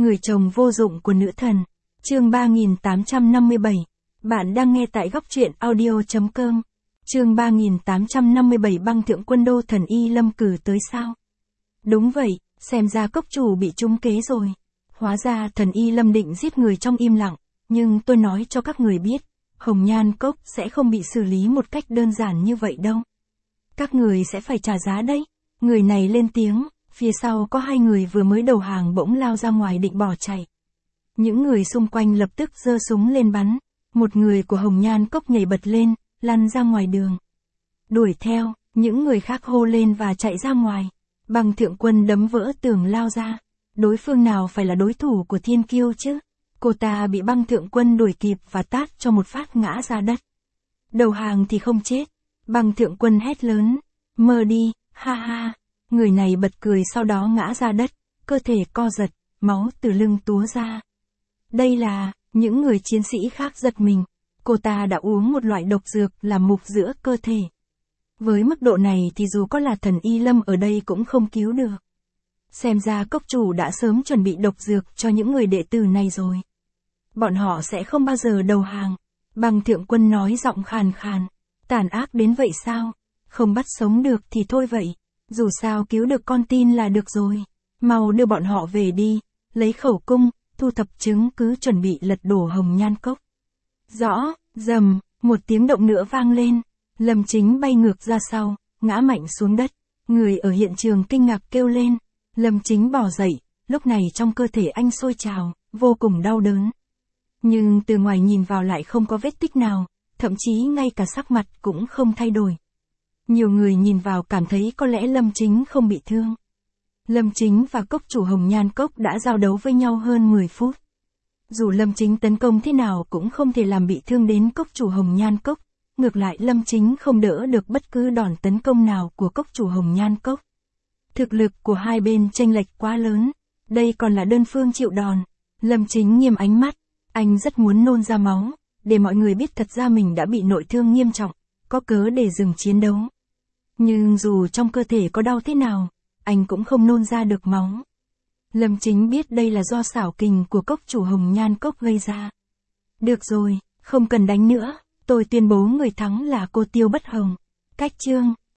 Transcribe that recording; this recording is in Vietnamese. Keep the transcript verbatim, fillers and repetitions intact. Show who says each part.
Speaker 1: Người chồng vô dụng của nữ thần. Chương ba nghìn tám trăm năm mươi bảy. Bạn đang nghe tại góc truyện audio.com. Chương ba nghìn tám trăm năm mươi bảy. Băng thượng quân đô thần Y Lâm cử tới sao? Đúng vậy, xem ra cốc chủ bị trúng kế rồi. Hóa ra thần Y Lâm định giết người trong im lặng, nhưng tôi nói cho các người biết, Hồng Nhan Cốc sẽ không bị xử lý một cách đơn giản như vậy đâu. Các người sẽ phải trả giá đấy. Người này lên tiếng, phía sau có hai người vừa mới đầu hàng bỗng lao ra ngoài định bỏ chạy. Những người xung quanh lập tức giơ súng lên bắn, một người của Hồng Nhan Cốc nhảy bật lên, lăn ra ngoài đường. Đuổi theo, những người khác hô lên và chạy ra ngoài. Băng thượng quân đấm vỡ tường lao ra. Đối phương nào phải là đối thủ của Thiên Kiêu chứ? Cô ta bị băng thượng quân đuổi kịp và tát cho một phát ngã ra đất. Đầu hàng thì không chết. Băng thượng quân hét lớn, mơ đi, ha ha. Người này bật cười sau đó ngã ra đất, cơ thể co giật, máu từ lưng túa ra. Đây là, những người chiến sĩ khác giật mình. Cô ta đã uống một loại độc dược làm mục giữa cơ thể. Với mức độ này thì dù có là thần Y Lâm ở đây cũng không cứu được. Xem ra cốc chủ đã sớm chuẩn bị độc dược cho những người đệ tử này rồi. Bọn họ sẽ không bao giờ đầu hàng. Băng thượng quân nói giọng khàn khàn. Tàn ác đến vậy sao? Không bắt sống được thì thôi vậy. Dù sao cứu được con tin là được rồi. Mau đưa bọn họ về đi. Lấy khẩu cung, thu thập chứng cứ chuẩn bị lật đổ Hồng Nhan Cốc. Rõ, rầm, một tiếng động nữa vang lên. Lâm Chính bay ngược ra sau, ngã mạnh xuống đất. Người ở hiện trường kinh ngạc kêu lên. Lâm Chính bò dậy, lúc này trong cơ thể anh sôi trào, vô cùng đau đớn. Nhưng từ ngoài nhìn vào lại không có vết tích nào, thậm chí ngay cả sắc mặt cũng không thay đổi. Nhiều người nhìn vào cảm thấy có lẽ Lâm Chính không bị thương. Lâm Chính và cốc chủ Hồng Nhan Cốc đã giao đấu với nhau hơn mười phút. Dù Lâm Chính tấn công thế nào cũng không thể làm bị thương đến cốc chủ Hồng Nhan Cốc, ngược lại Lâm Chính không đỡ được bất cứ đòn tấn công nào của cốc chủ Hồng Nhan Cốc. Thực lực của hai bên chênh lệch quá lớn, đây còn là đơn phương chịu đòn. Lâm Chính nghiêm ánh mắt, anh rất muốn nôn ra máu, để mọi người biết thật ra mình đã bị nội thương nghiêm trọng, có cớ để dừng chiến đấu. Nhưng dù trong cơ thể có đau thế nào, anh cũng không nôn ra được máu. Lâm Chính biết đây là do xảo kình của cốc chủ Hồng Nhan Cốc gây ra. Được rồi, không cần đánh nữa, tôi tuyên bố người thắng là cô Tiêu Bất Hồng. Cách chương